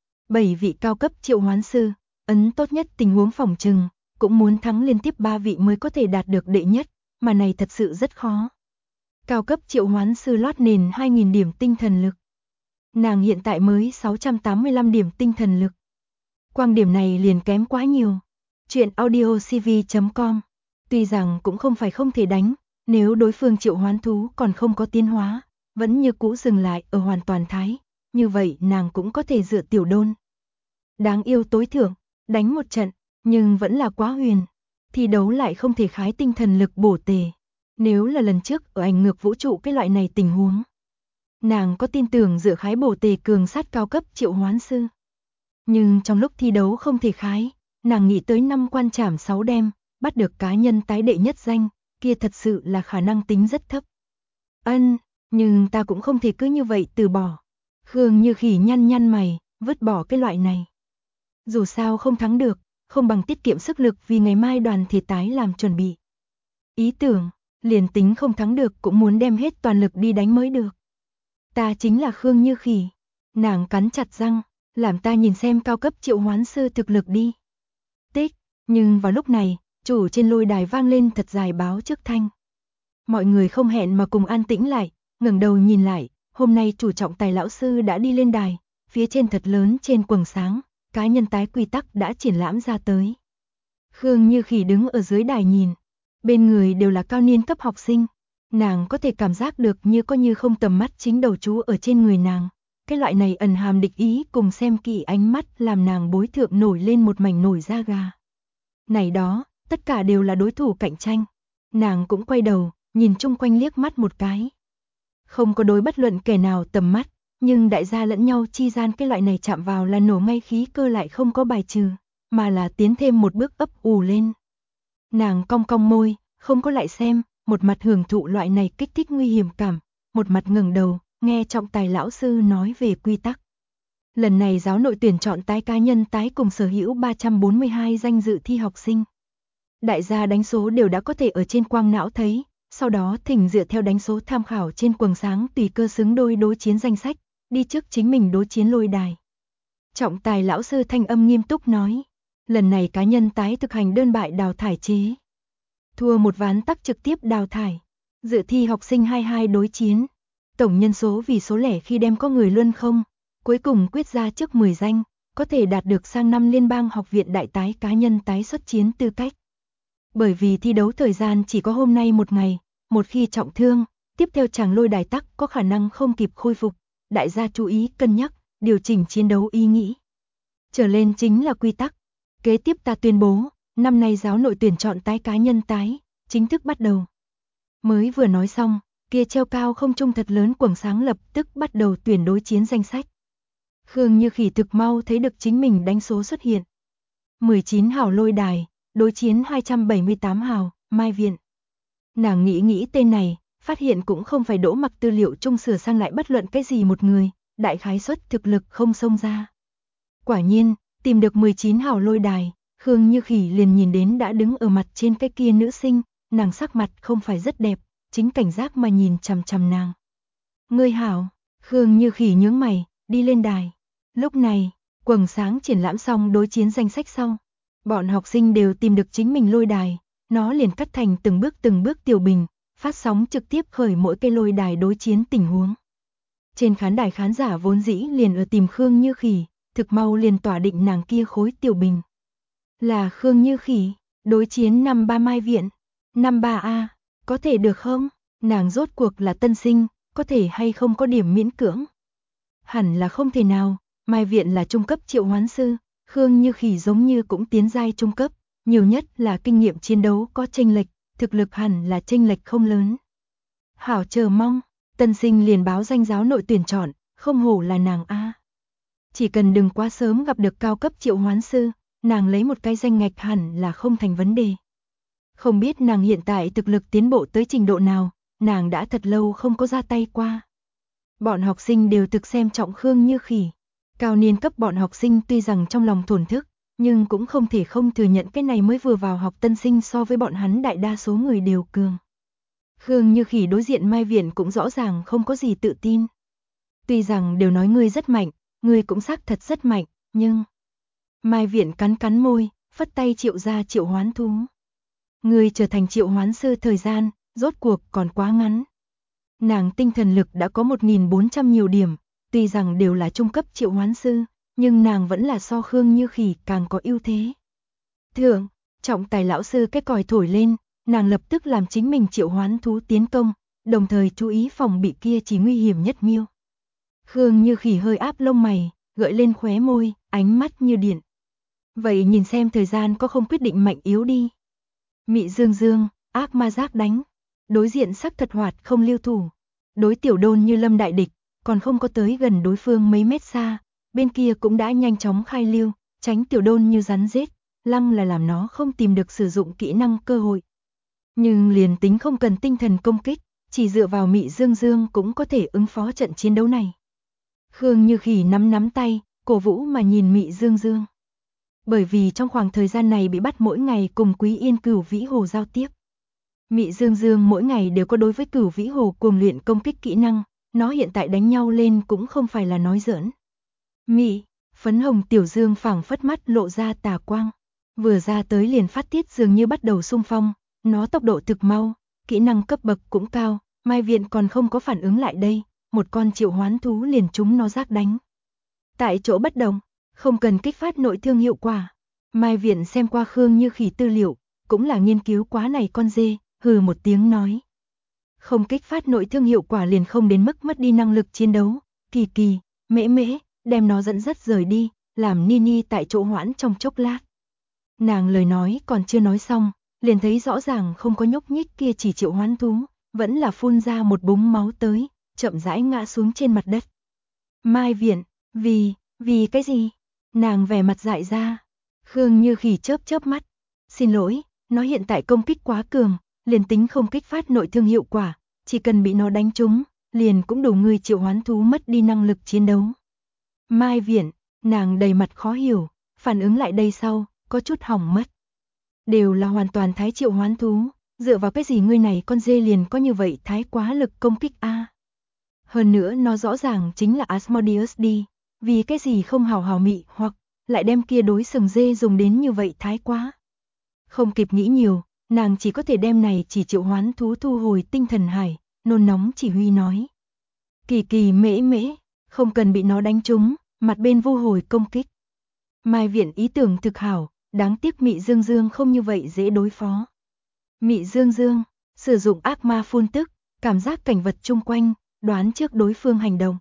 7 vị cao cấp triệu hoán sư, ấn tốt nhất tình huống phòng trừng, cũng muốn thắng liên tiếp 3 vị mới có thể đạt được đệ nhất, mà này thật sự rất khó. Cao cấp triệu hoán sư lót nền 2.000 điểm tinh thần lực. Nàng hiện tại mới 685 điểm tinh thần lực. Quang điểm này liền kém quá nhiều. Chuyện audiocv.com. Tuy rằng cũng không phải không thể đánh, nếu đối phương triệu hoán thú còn không có tiến hóa, vẫn như cũ dừng lại ở hoàn toàn thái, như vậy nàng cũng có thể dựa tiểu đôn. Đáng yêu tối thượng, đánh một trận, nhưng vẫn là quá huyền. Thi đấu lại không thể khái tinh thần lực bổ tề. Nếu là lần trước ở ảnh ngược vũ trụ cái loại này tình huống, nàng có tin tưởng dựa khái bổ tề cường sát cao cấp triệu hoán sư. Nhưng trong lúc thi đấu không thể khái, nàng nghĩ tới 5 quan trảm 6 đem, bắt được cá nhân tái đệ nhất danh, kia thật sự là khả năng tính rất thấp. Nhưng ta cũng không thể cứ như vậy từ bỏ. Khương Như Khỉ nhăn nhăn mày, vứt bỏ cái loại này. Dù sao không thắng được, không bằng tiết kiệm sức lực vì ngày mai đoàn thể tái làm chuẩn bị. Ý tưởng, liền tính không thắng được cũng muốn đem hết toàn lực đi đánh mới được. Ta chính là Khương Như Khỉ. Nàng cắn chặt răng, làm ta nhìn xem cao cấp triệu hoán sư thực lực đi. Tích, nhưng vào lúc này, chủ trên lôi đài vang lên thật dài báo trước thanh. Mọi người không hẹn mà cùng an tĩnh lại, ngẩng đầu nhìn lại, hôm nay chủ trọng tài lão sư đã đi lên đài, phía trên thật lớn trên quầng sáng, cá nhân tái quy tắc đã triển lãm ra tới. Khương Như Khỉ đứng ở dưới đài nhìn, bên người đều là cao niên cấp học sinh, nàng có thể cảm giác được như có như không tầm mắt chính đầu chú ở trên người nàng. Cái loại này ẩn hàm địch ý cùng xem kỹ ánh mắt làm nàng bối thượng nổi lên một mảnh nổi da gà. Này đó, tất cả đều là đối thủ cạnh tranh. Nàng cũng quay đầu, nhìn chung quanh liếc mắt một cái. Không có đối bất luận kẻ nào tầm mắt, nhưng đại gia lẫn nhau chi gian cái loại này chạm vào là nổ ngay khí cơ lại không có bài trừ, mà là tiến thêm một bước ấp ủ lên. Nàng cong cong môi, không có lại xem, một mặt hưởng thụ loại này kích thích nguy hiểm cảm, một mặt ngẩng đầu, nghe trọng tài lão sư nói về quy tắc. Lần này giáo nội tuyển chọn tái cá nhân tái cùng sở hữu 342 danh dự thi học sinh. Đại gia đánh số đều đã có thể ở trên quang não thấy, sau đó thỉnh dựa theo đánh số tham khảo trên quầng sáng tùy cơ xứng đôi đối chiến danh sách, đi trước chính mình đối chiến lôi đài. Trọng tài lão sư thanh âm nghiêm túc nói, lần này cá nhân tái thực hành đơn bại đào thải chế. Thua một ván tắc trực tiếp đào thải. Dự thi học sinh 22 đối chiến. Tổng nhân số vì số lẻ khi đem có người luân không. Cuối cùng quyết ra trước 10 danh, có thể đạt được sang năm liên bang học viện đại tái cá nhân tái xuất chiến tư cách. Bởi vì thi đấu thời gian chỉ có hôm nay một ngày, một khi trọng thương, tiếp theo chàng lôi đài tắc có khả năng không kịp khôi phục. Đại gia chú ý cân nhắc, điều chỉnh chiến đấu ý nghĩ. Trở lên chính là quy tắc. Kế tiếp ta tuyên bố, năm nay giáo nội tuyển chọn tái cá nhân tái, chính thức bắt đầu. Mới vừa nói xong, kia treo cao không trung thật lớn quầng sáng lập tức bắt đầu tuyển đối chiến danh sách. Khương Như Khỉ thực mau thấy được chính mình đánh số xuất hiện. 19 hào lôi đài, đối chiến 278 hào, Mai Viện. Nàng nghĩ tên này, phát hiện cũng không phải Đỗ Mặc tư liệu chung sửa sang lại bất luận cái gì một người, đại khái suất thực lực không xông ra. Quả nhiên, tìm được 19 hào lôi đài, Khương Như Khỉ liền nhìn đến đã đứng ở mặt trên cái kia nữ sinh, nàng sắc mặt không phải rất đẹp, chính cảnh giác mà nhìn chằm chằm nàng. Ngươi hảo, Khương Như Khỉ nhướng mày, đi lên đài. Lúc này, quầng sáng triển lãm xong đối chiến danh sách sau, bọn học sinh đều tìm được chính mình lôi đài, nó liền cắt thành từng bước tiểu bình, phát sóng trực tiếp khởi mỗi cái lôi đài đối chiến tình huống. Trên khán đài khán giả vốn dĩ liền ở tìm Khương Như Khỉ, thực mau liền tỏa định nàng kia khối tiểu bình. Là Khương Như Khỉ, đối chiến năm 3 Mai Viện. Năm 3A, có thể được không? Nàng rốt cuộc là tân sinh, có thể hay không có điểm miễn cưỡng? Hẳn là không thể nào, Mai Viện là trung cấp triệu hoán sư, Khương Như Khỉ giống như cũng tiến giai trung cấp, nhiều nhất là kinh nghiệm chiến đấu có chênh lệch, thực lực hẳn là chênh lệch không lớn. Hảo chờ mong, tân sinh liền báo danh giáo nội tuyển chọn, không hổ là nàng a. Chỉ cần đừng quá sớm gặp được cao cấp triệu hoán sư, nàng lấy một cái danh ngạch hẳn là không thành vấn đề. Không biết nàng hiện tại thực lực tiến bộ tới trình độ nào, nàng đã thật lâu không có ra tay qua. Bọn học sinh đều thực xem trọng Khương Như Khỉ. Cao niên cấp bọn học sinh tuy rằng trong lòng thổn thức, nhưng cũng không thể không thừa nhận cái này mới vừa vào học tân sinh so với bọn hắn đại đa số người đều cường. Khương Như Khỉ đối diện Mai Viện cũng rõ ràng không có gì tự tin. Tuy rằng đều nói ngươi rất mạnh, ngươi cũng xác thật rất mạnh, nhưng... Mai Viện cắn môi, phất tay triệu ra triệu hoán thú. Ngươi trở thành triệu hoán sư thời gian, rốt cuộc còn quá ngắn. Nàng tinh thần lực đã có 1.400 nhiều điểm, tuy rằng đều là trung cấp triệu hoán sư, nhưng nàng vẫn là so Khương Như Khỉ càng có ưu thế. Thượng, trọng tài lão sư cái còi thổi lên, nàng lập tức làm chính mình triệu hoán thú tiến công, đồng thời chú ý phòng bị kia chỉ nguy hiểm nhất miêu. Khương Như Khỉ hơi áp lông mày, gợi lên khóe môi, ánh mắt như điện. Vậy nhìn xem thời gian có không quyết định mạnh yếu đi. Mị Dương Dương, ác ma giác đánh. Đối diện sắc thật hoạt không lưu thủ. Đối tiểu đôn như lâm đại địch, còn không có tới gần đối phương mấy mét xa. Bên kia cũng đã nhanh chóng khai lưu, tránh tiểu đôn như rắn rết. Lăng là làm nó không tìm được sử dụng kỹ năng cơ hội. Nhưng liền tính không cần tinh thần công kích, chỉ dựa vào Mị Dương Dương cũng có thể ứng phó trận chiến đấu này. Khương Như Khỉ nắm tay, cổ vũ mà nhìn Mị Dương Dương. Bởi vì trong khoảng thời gian này bị bắt mỗi ngày cùng Quý Yên Cửu Vĩ Hồ giao tiếp. Mị Dương Dương mỗi ngày đều có đối với Cửu Vĩ Hồ cuồng luyện công kích kỹ năng, nó hiện tại đánh nhau lên cũng không phải là nói giỡn. Mị, phấn hồng tiểu dương phảng phất mắt lộ ra tà quang, vừa ra tới liền phát tiết dường như bắt đầu xung phong, nó tốc độ thực mau, kỹ năng cấp bậc cũng cao, Mai Viện còn không có phản ứng lại đây, một con triệu hoán thú liền trúng nó giác đánh. Tại chỗ bất động, không cần kích phát nội thương hiệu quả. Mai Viện xem qua Khương Như Khỉ tư liệu, cũng là nghiên cứu quá này con dê, hừ một tiếng nói. Không kích phát nội thương hiệu quả liền không đến mức mất đi năng lực chiến đấu, Kỳ Kỳ, Mễ Mễ, đem nó dẫn dắt rời đi, làm Nini tại chỗ hoãn trong chốc lát. Nàng lời nói còn chưa nói xong, liền thấy rõ ràng không có nhúc nhích kia chỉ triệu hoán thú, vẫn là phun ra một búng máu tới, chậm rãi ngã xuống trên mặt đất. Mai Viện, vì cái gì? Nàng vẻ mặt dại ra. Khương Như Khỉ chớp mắt. Xin lỗi, nó hiện tại công kích quá cường, liền tính không kích phát nội thương hiệu quả, chỉ cần bị nó đánh trúng, liền cũng đủ người triệu hoán thú mất đi năng lực chiến đấu. Mai Viện, nàng đầy mặt khó hiểu, phản ứng lại đây sau, có chút hỏng mất. Đều là hoàn toàn thái triệu hoán thú, dựa vào cái gì ngươi này con dê liền có như vậy thái quá lực công kích a? Hơn nữa nó rõ ràng chính là Asmodeus đi, vì cái gì không hào hào mị hoặc lại đem kia đối sừng dê dùng đến như vậy thái quá. Không kịp nghĩ nhiều, nàng chỉ có thể đem này chỉ triệu hoán thú thu hồi tinh thần hải, nôn nóng chỉ huy nói. Kỳ kỳ mễ mễ, không cần bị nó đánh trúng, mặt bên vô hồi công kích. Mai Viện ý tưởng thực hảo, đáng tiếc Mị Dương Dương không như vậy dễ đối phó. Mị Dương Dương, sử dụng ác ma phun tức, cảm giác cảnh vật chung quanh, đoán trước đối phương hành động.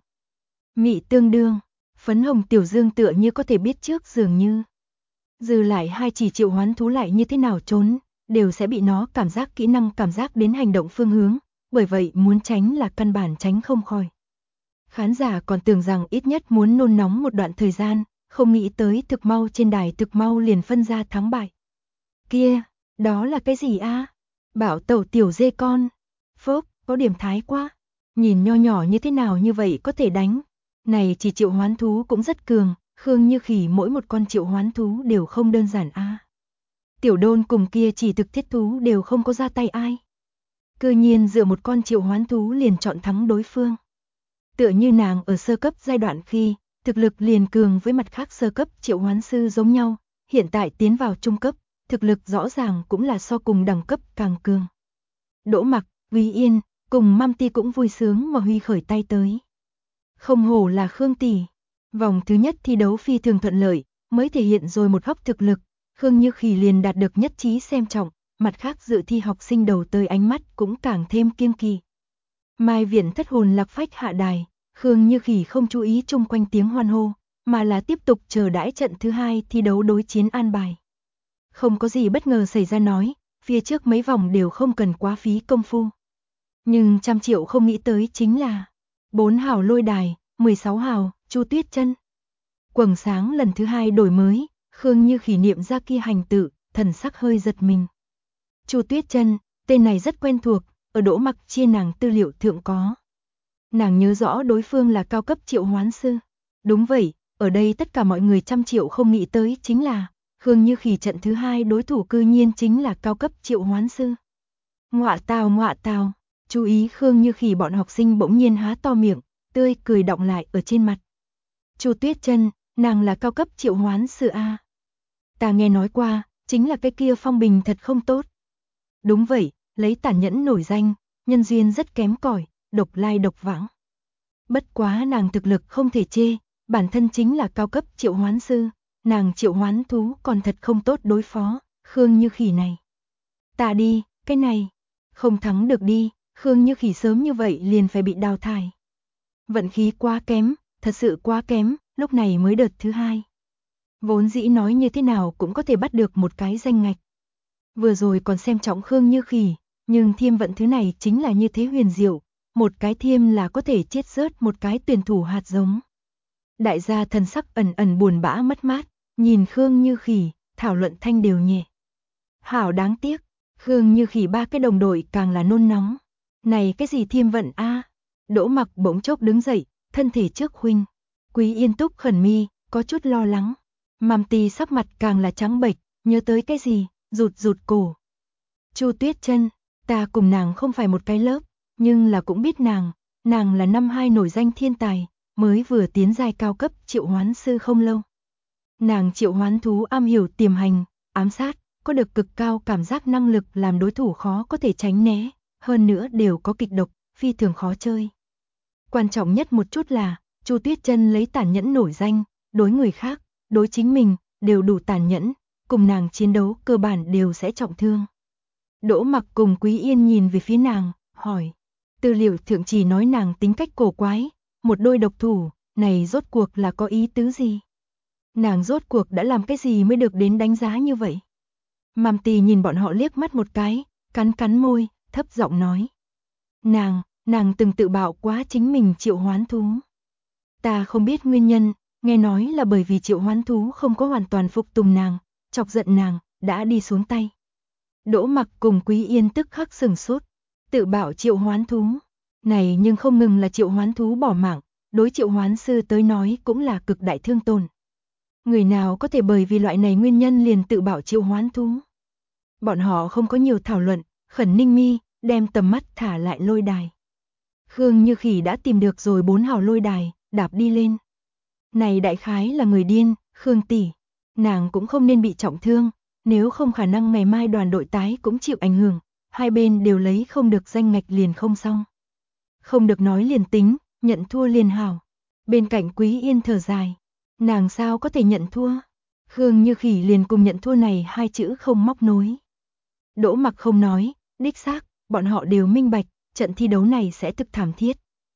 Mị tương đương, phấn hồng tiểu dương tựa như có thể biết trước dường như. Dư lại hai chỉ triệu hoán thú lại như thế nào trốn, đều sẽ bị nó cảm giác kỹ năng cảm giác đến hành động phương hướng, bởi vậy muốn tránh là căn bản tránh không khỏi. Khán giả còn tưởng rằng ít nhất muốn nôn nóng một đoạn thời gian, không nghĩ tới thực mau trên đài thực mau liền phân ra thắng bại. Kia, đó là cái gì a? Bảo tẩu tiểu dê con. Phốc, có điểm thái quá. Nhìn nho nhỏ như thế nào như vậy có thể đánh. Này chỉ triệu hoán thú cũng rất cường, Khương Như Khỉ mỗi một con triệu hoán thú đều không đơn giản a. Tiểu Đôn cùng kia chỉ thực thiết thú đều không có ra tay ai. Cư nhiên dựa một con triệu hoán thú liền chọn thắng đối phương. Tựa như nàng ở sơ cấp giai đoạn khi, thực lực liền cường với mặt khác sơ cấp triệu hoán sư giống nhau, hiện tại tiến vào trung cấp, thực lực rõ ràng cũng là so cùng đẳng cấp càng cường. Đỗ Mặc, Quý Yên, cùng Mam Ti cũng vui sướng mà huy khởi tay tới. Không hổ là Khương tỷ. Vòng thứ nhất thi đấu phi thường thuận lợi, mới thể hiện rồi một góc thực lực, Khương Như Khỉ liền đạt được nhất trí xem trọng, mặt khác dự thi học sinh đầu tới ánh mắt cũng càng thêm kiêng kỵ. Mai Viện thất hồn lạc phách hạ đài, Khương Như Khỉ không chú ý chung quanh tiếng hoan hô, mà là tiếp tục chờ đãi trận thứ hai thi đấu đối chiến an bài. Không có gì bất ngờ xảy ra nói, phía trước mấy vòng đều không cần quá phí công phu. Nhưng 100 triệu không nghĩ tới chính là 4 hào lôi đài, 16 hào, Chu Tuyết Chân. Quầng sáng lần thứ hai đổi mới, Khương Như Khỉ niệm ra kia hành tự, thần sắc hơi giật mình. Chu Tuyết Chân, tên này rất quen thuộc, ở Đỗ Mặc chia nàng tư liệu thượng có. Nàng nhớ rõ đối phương là cao cấp triệu hoán sư. Đúng vậy, ở đây tất cả mọi người 100 triệu không nghĩ tới chính là Khương Như Khỉ trận thứ hai đối thủ cư nhiên chính là cao cấp triệu hoán sư. Ngọa tào, chú ý Khương Như Khỉ bọn học sinh bỗng nhiên há to miệng, tươi cười đọng lại ở trên mặt. Chu Tuyết Chân, nàng là cao cấp triệu hoán sư a. Ta nghe nói qua, chính là cái kia phong bình thật không tốt. Đúng vậy, lấy tàn nhẫn nổi danh, nhân duyên rất kém cỏi, độc lai độc vãng. Bất quá nàng thực lực không thể chê, bản thân chính là cao cấp triệu hoán sư, nàng triệu hoán thú còn thật không tốt đối phó, Khương Như Khỉ này. Ta đi, cái này, không thắng được đi, Khương Như Khỉ sớm như vậy liền phải bị đào thải. Vận khí quá kém, thật sự quá kém, lúc này mới đợt thứ hai. Vốn dĩ nói như thế nào cũng có thể bắt được một cái danh ngạch. Vừa rồi còn xem trọng Khương Như Khỉ, nhưng thiêm vận thứ này chính là như thế huyền diệu, một cái thiêm là có thể chết rớt một cái tuyển thủ hạt giống. Đại gia thần sắc ẩn ẩn buồn bã mất mát, nhìn Khương Như Khỉ, thảo luận thanh đều nhẹ. Hảo đáng tiếc, Khương Như Khỉ ba cái đồng đội càng là nôn nóng. Này cái gì thiêm vận a? Đỗ Mặc bỗng chốc đứng dậy, thân thể trước huynh. Quý Yên túc khẩn mi, có chút lo lắng. Mam Ti sắc mặt càng là trắng bệch, nhớ tới cái gì, rụt cổ. Chu Tuyết Chân, ta cùng nàng không phải một cái lớp, nhưng là cũng biết nàng là năm 2 nổi danh thiên tài, mới vừa tiến giai cao cấp triệu hoán sư không lâu. Nàng triệu hoán thú am hiểu tiềm hành, ám sát, có được cực cao cảm giác năng lực làm đối thủ khó có thể tránh né, hơn nữa đều có kịch độc, phi thường khó chơi. Quan trọng nhất một chút là, Chu Tuyết Chân lấy tàn nhẫn nổi danh, đối người khác, đối chính mình, đều đủ tàn nhẫn, cùng nàng chiến đấu cơ bản đều sẽ trọng thương. Đỗ Mặc cùng Quý Yên nhìn về phía nàng, hỏi. Tư liệu thượng chỉ nói nàng tính cách cổ quái, một đôi độc thủ, này rốt cuộc là có ý tứ gì? Nàng rốt cuộc đã làm cái gì mới được đến đánh giá như vậy? Mam Tì nhìn bọn họ liếc mắt một cái, cắn môi, thấp giọng nói. Nàng từng tự bạo quá chính mình triệu hoán thú. Ta không biết nguyên nhân, nghe nói là bởi vì triệu hoán thú không có hoàn toàn phục tùng nàng, chọc giận nàng, đã đi xuống tay. Đỗ Mặc cùng Quý Yên tức khắc sừng sốt, tự bạo triệu hoán thú. Này nhưng không ngừng là triệu hoán thú bỏ mạng, đối triệu hoán sư tới nói cũng là cực đại thương tổn. Người nào có thể bởi vì loại này nguyên nhân liền tự bạo triệu hoán thú? Bọn họ không có nhiều thảo luận, khẩn ninh mi, đem tầm mắt thả lại lôi đài. Khương Như Khỉ đã tìm được rồi 4 hào lôi đài, đạp đi lên. Này đại khái là người điên, Khương tỷ, nàng cũng không nên bị trọng thương, nếu không khả năng ngày mai đoàn đội tái cũng chịu ảnh hưởng, hai bên đều lấy không được danh ngạch liền không xong. Không được nói liền tính, nhận thua liền hảo. Bên cạnh Quý Yên thở dài, nàng sao có thể nhận thua? Khương Như Khỉ liền cùng nhận thua này hai chữ không móc nối. Đỗ Mặc không nói, đích xác, bọn họ đều minh bạch, trận thi đấu này sẽ thực thảm thiết.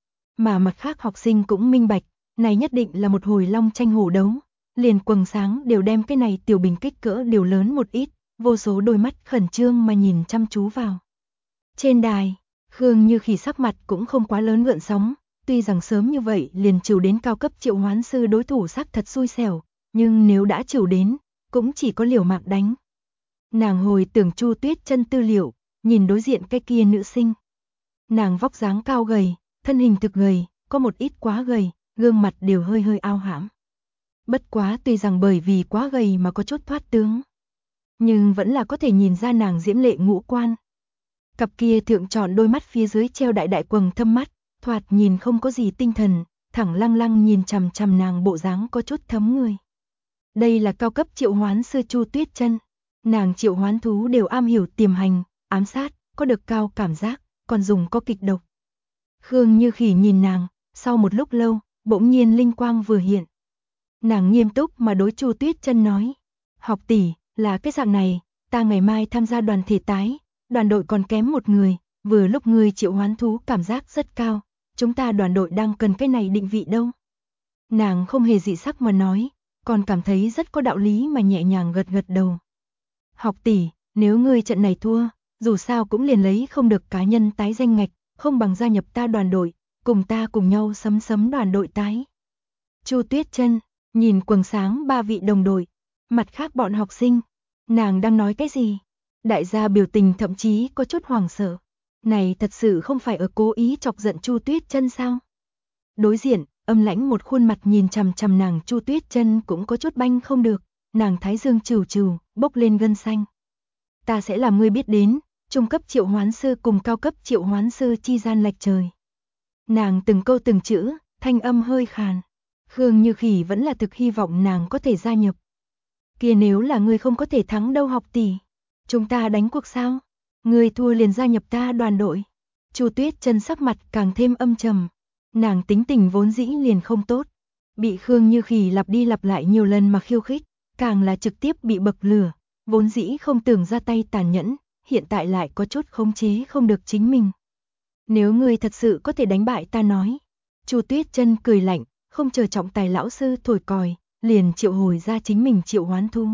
Mà mặt khác học sinh cũng minh bạch, này nhất định là một hồi long tranh hổ đấu, liền quầng sáng đều đem cái này tiểu bình kích cỡ đều lớn một ít, vô số đôi mắt khẩn trương mà nhìn chăm chú vào. Trên đài, Khương Như Khỉ sắc mặt cũng không quá lớn gợn sóng, tuy rằng sớm như vậy liền trừ đến cao cấp triệu hoán sư đối thủ sắc thật xui xẻo, nhưng nếu đã trừ đến, cũng chỉ có liều mạng đánh. Nàng hồi tưởng Chu Tuyết Chân tư liệu, nhìn đối diện cái kia nữ sinh. Nàng vóc dáng cao gầy, thân hình thực gầy, có một ít quá gầy, gương mặt đều hơi hơi ao hãm. Bất quá tuy rằng bởi vì quá gầy mà có chút thoát tướng, nhưng vẫn là có thể nhìn ra nàng diễm lệ ngũ quan. Cặp kia thượng tròn đôi mắt phía dưới treo đại đại quầng thâm mắt, thoạt nhìn không có gì tinh thần, thẳng lăng lăng nhìn chằm chằm nàng bộ dáng có chút thấm người. Đây là cao cấp triệu hoán sư Chu Tuyết Chân, nàng triệu hoán thú đều am hiểu tiềm hành, ám sát, có được cao cảm giác, còn dùng có kịch độc. Khương Như Khỉ nhìn nàng, sau một lúc lâu, bỗng nhiên linh quang vừa hiện. Nàng nghiêm túc mà đối Chu Tuyết Chân nói, học tỷ, là cái dạng này, ta ngày mai tham gia đoàn thể tái, đoàn đội còn kém một người, vừa lúc người triệu hoán thú cảm giác rất cao, chúng ta đoàn đội đang cần cái này định vị đâu. Nàng không hề dị sắc mà nói, còn cảm thấy rất có đạo lý mà nhẹ nhàng gật gật đầu. Học tỷ, nếu ngươi trận này thua, dù sao cũng liền lấy không được cá nhân tái danh ngạch, không bằng gia nhập ta đoàn đội, cùng ta cùng nhau sấm đoàn đội tái. Chu Tuyết Chân nhìn quầng sáng ba vị đồng đội, mặt khác bọn học sinh, nàng đang nói cái gì? Đại gia biểu tình thậm chí có chút hoảng sợ. Này thật sự không phải ở cố ý chọc giận Chu Tuyết Chân sao? Đối diện, âm lãnh một khuôn mặt nhìn chằm chằm nàng Chu Tuyết Chân cũng có chút banh không được, nàng thái dương trừu trừu, bốc lên gân xanh. Ta sẽ làm ngươi biết đến, trung cấp triệu hoán sư cùng cao cấp triệu hoán sư chi gian lệch trời. Nàng từng câu từng chữ, thanh âm hơi khàn. Khương Như Khỉ vẫn là thực hy vọng nàng có thể gia nhập. Kia nếu là ngươi không có thể thắng đâu học tỷ, chúng ta đánh cuộc sao? Ngươi thua liền gia nhập ta đoàn đội. Chu Tuyết Chân sắc mặt càng thêm âm trầm. Nàng tính tình vốn dĩ liền không tốt, bị Khương Như Khỉ lặp đi lặp lại nhiều lần mà khiêu khích, càng là trực tiếp bị bậc lửa, vốn dĩ không tưởng ra tay tàn nhẫn, hiện tại lại có chút khống chế không được chính mình. Nếu ngươi thật sự có thể đánh bại ta nói. Chu Tuyết Chân cười lạnh, không chờ trọng tài lão sư thổi còi, liền triệu hồi ra chính mình triệu hoán thú.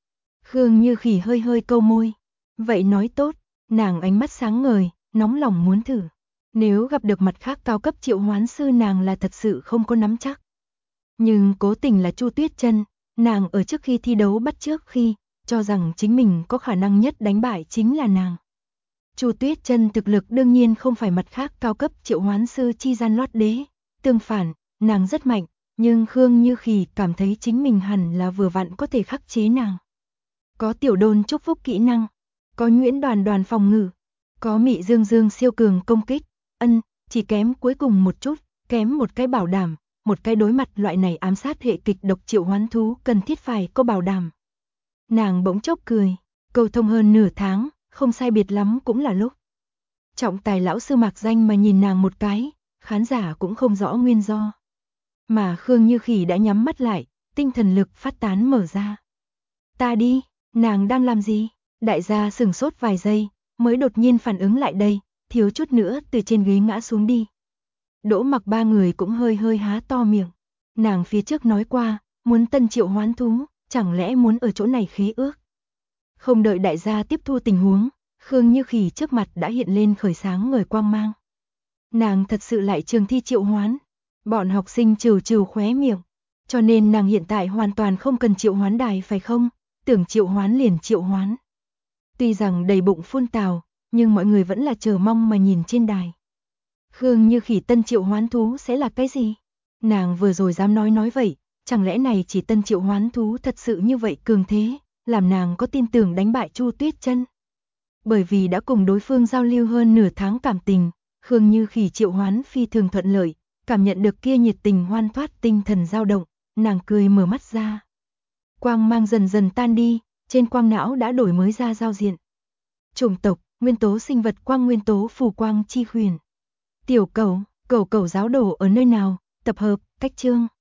Khương Như Khỉ hơi hơi câu môi, vậy nói tốt, nàng ánh mắt sáng ngời, nóng lòng muốn thử. Nếu gặp được mặt khác cao cấp triệu hoán sư nàng là thật sự không có nắm chắc. Nhưng cố tình là Chu Tuyết Chân, nàng ở trước khi thi đấu bắt trước khi, cho rằng chính mình có khả năng nhất đánh bại chính là nàng. Chu Tuyết Chân thực lực đương nhiên không phải mặt khác cao cấp triệu hoán sư chi gian lót đế, tương phản, nàng rất mạnh, nhưng Khương Như Khỉ cảm thấy chính mình hẳn là vừa vặn có thể khắc chế nàng. Có tiểu đôn chúc phúc kỹ năng, có nhuyễn đoàn đoàn phòng ngự, có mị dương dương siêu cường công kích, chỉ kém cuối cùng một chút, kém một cái bảo đảm, một cái đối mặt loại này ám sát hệ kịch độc triệu hoán thú cần thiết phải có bảo đảm. Nàng bỗng chốc cười, cầu thông hơn nửa tháng, không sai biệt lắm cũng là lúc. Trọng tài lão sư mạc danh mà nhìn nàng một cái, khán giả cũng không rõ nguyên do. Mà Khương Như Khỉ đã nhắm mắt lại, tinh thần lực phát tán mở ra. Ta đi, nàng đang làm gì? Đại gia sửng sốt vài giây, mới đột nhiên phản ứng lại đây, thiếu chút nữa từ trên ghế ngã xuống đi. Đỗ Mặc ba người cũng hơi hơi há to miệng. Nàng phía trước nói qua, muốn tân triệu hoán thú, chẳng lẽ muốn ở chỗ này khế ước. Không đợi đại gia tiếp thu tình huống, Khương Như Khỉ trước mặt đã hiện lên khởi sáng ngời quang mang. Nàng thật sự lại trường thi triệu hoán. Bọn học sinh trừ trừ khóe miệng. Cho nên nàng hiện tại hoàn toàn không cần triệu hoán đài phải không? Tưởng triệu hoán liền triệu hoán. Tuy rằng đầy bụng phun tào, nhưng mọi người vẫn là chờ mong mà nhìn trên đài. Khương Như Khỉ tân triệu hoán thú sẽ là cái gì? Nàng vừa rồi dám nói vậy, chẳng lẽ này chỉ tân triệu hoán thú thật sự như vậy cường thế, làm nàng có tin tưởng đánh bại Chu Tuyết Chân? Bởi vì đã cùng đối phương giao lưu hơn nửa tháng cảm tình, Khương Như Khỉ triệu hoán phi thường thuận lợi, cảm nhận được kia nhiệt tình hoan thoát tinh thần dao động, nàng cười mở mắt ra. Quang mang dần dần tan đi, trên quang não đã đổi mới ra giao diện. Chủng tộc, nguyên tố sinh vật quang nguyên tố phù quang chi huyền. Tiểu cẩu, cẩu giáo đồ ở nơi nào, tập hợp, cách chương.